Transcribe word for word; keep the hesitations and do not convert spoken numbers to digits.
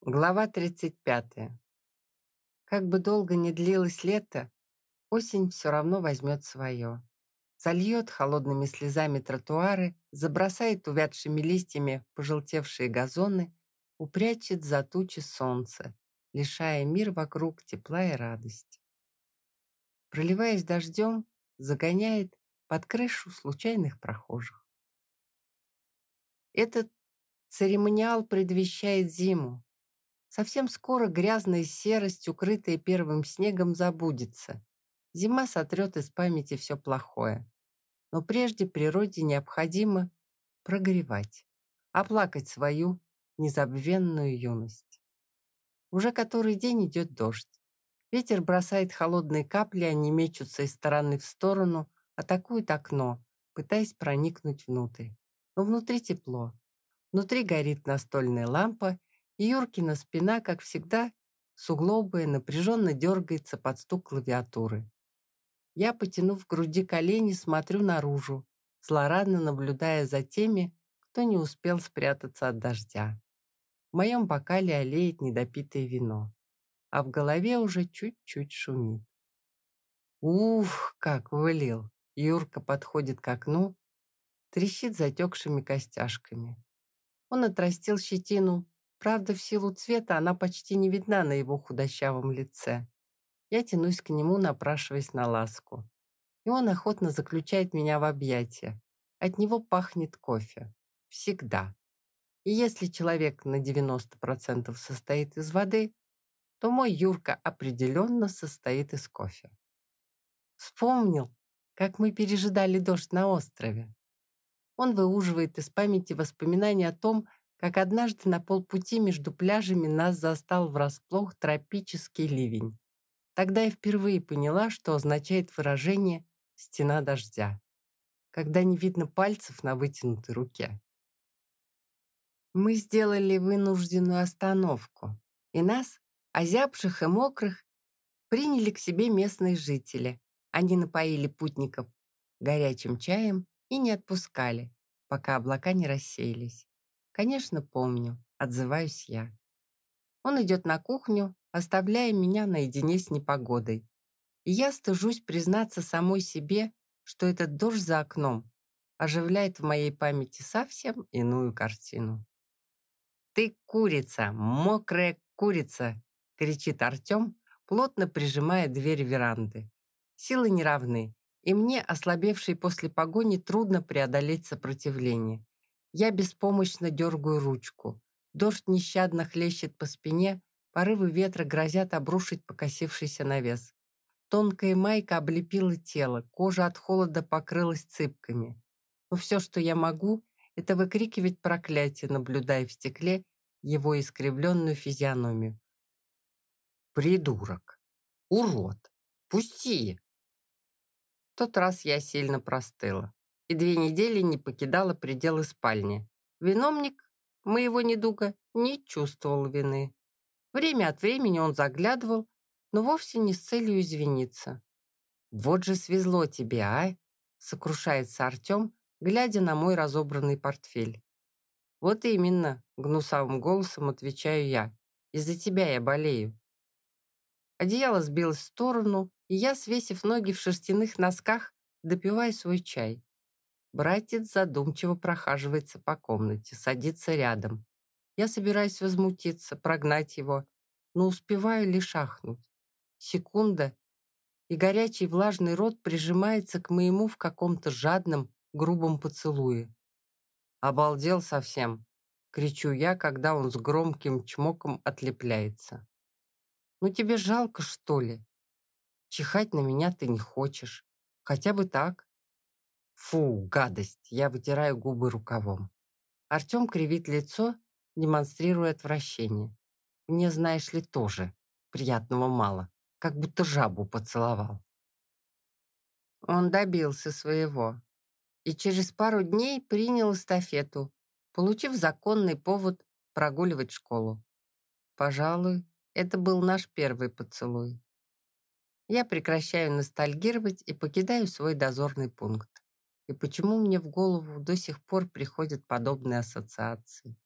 Глава тридцать пятая. Как бы долго ни длилось лето, осень все равно возьмет свое. Зальет холодными слезами тротуары, забросает увядшими листьями пожелтевшие газоны, упрячет за тучи солнце, лишая мир вокруг тепла и радости. Проливаясь дождем, загоняет под крышу случайных прохожих. Этот церемониал предвещает зиму. Совсем скоро грязная серость, укрытая первым снегом, забудется. Зима сотрет из памяти все плохое. Но прежде природе необходимо прогревать, оплакать свою незабвенную юность. Уже который день идет дождь. Ветер бросает холодные капли, они мечутся из стороны в сторону, атакуют окно, пытаясь проникнуть внутрь. Но внутри тепло. Внутри горит настольная лампа, и Юркина спина, как всегда, суглобая, напряженно дергается под стук клавиатуры. Я, потянув к груди колени, смотрю наружу, злорадно наблюдая за теми, кто не успел спрятаться от дождя. В моем бокале олеет недопитое вино, а в голове уже чуть-чуть шумит. Ух, как вылил! Юрка подходит к окну, трещит затекшими костяшками. Он отрастил щетину, правда, в силу цвета она почти не видна на его худощавом лице. Я тянусь к нему, напрашиваясь на ласку. И он охотно заключает меня в объятия. От него пахнет кофе. Всегда. И если человек на девяносто процентов состоит из воды, то мой Юрка определенно состоит из кофе. Вспомнил, как мы пережидали дождь на острове. Он выуживает из памяти воспоминания о том, как однажды на полпути между пляжами нас застал врасплох тропический ливень. Тогда я впервые поняла, что означает выражение «стена дождя», когда не видно пальцев на вытянутой руке. Мы сделали вынужденную остановку, и нас, озябших и мокрых, приняли к себе местные жители. Они напоили путников горячим чаем и не отпускали, пока облака не рассеялись. Конечно, помню, отзываюсь я. Он идет на кухню, оставляя меня наедине с непогодой. И я стыжусь признаться самой себе, что этот дождь за окном оживляет в моей памяти совсем иную картину. «Ты курица, мокрая курица!» — кричит Артем, плотно прижимая дверь веранды. Силы не равны, и мне, ослабевшей после погони, трудно преодолеть сопротивление. Я беспомощно дергаю ручку. Дождь нещадно хлещет по спине, порывы ветра грозят обрушить покосившийся навес. Тонкая майка облепила тело, кожа от холода покрылась цыпками. Но все, что я могу, это выкрикивать проклятие, наблюдая в стекле его искривленную физиономию. «Придурок! Урод! Пусти!» В тот раз я сильно простыла и две недели не покидала пределы спальни. Виновник моего недуга не чувствовал вины. Время от времени он заглядывал, но вовсе не с целью извиниться. «Вот же свезло тебе, а!» — сокрушается Артем, глядя на мой разобранный портфель. «Вот именно», — гнусавым голосом отвечаю я. «Из-за тебя я болею». Одеяло сбилось в сторону, и я, свесив ноги в шерстяных носках, допиваю свой чай. Братец задумчиво прохаживается по комнате, садится рядом. Я собираюсь возмутиться, прогнать его, но успеваю лишь ахнуть. Секунда, и горячий влажный рот прижимается к моему в каком-то жадном, грубом поцелуе. «Обалдел совсем!» — кричу я, когда он с громким чмоком отлепляется. «Ну тебе жалко, что ли? Чихать на меня ты не хочешь. Хотя бы так». «Фу, гадость!» — я вытираю губы рукавом. Артем кривит лицо, демонстрируя отвращение. Мне, знаешь ли, тоже приятного мало, как будто жабу поцеловал. Он добился своего и через пару дней принял эстафету, получив законный повод прогуливать школу. Пожалуй, это был наш первый поцелуй. Я прекращаю ностальгировать и покидаю свой дозорный пункт. И почему мне в голову до сих пор приходят подобные ассоциации?